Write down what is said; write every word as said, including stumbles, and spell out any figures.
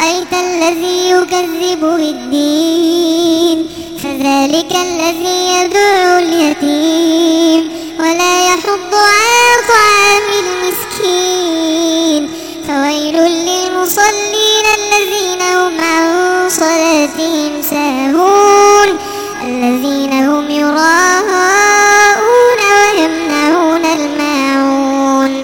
أرأيت الذي يكذب بالدين فذلك الذي يدعو اليتيم ولا يحض على طعام المسكين فويل للمصلين الذين هم عن صلاتهم ساهون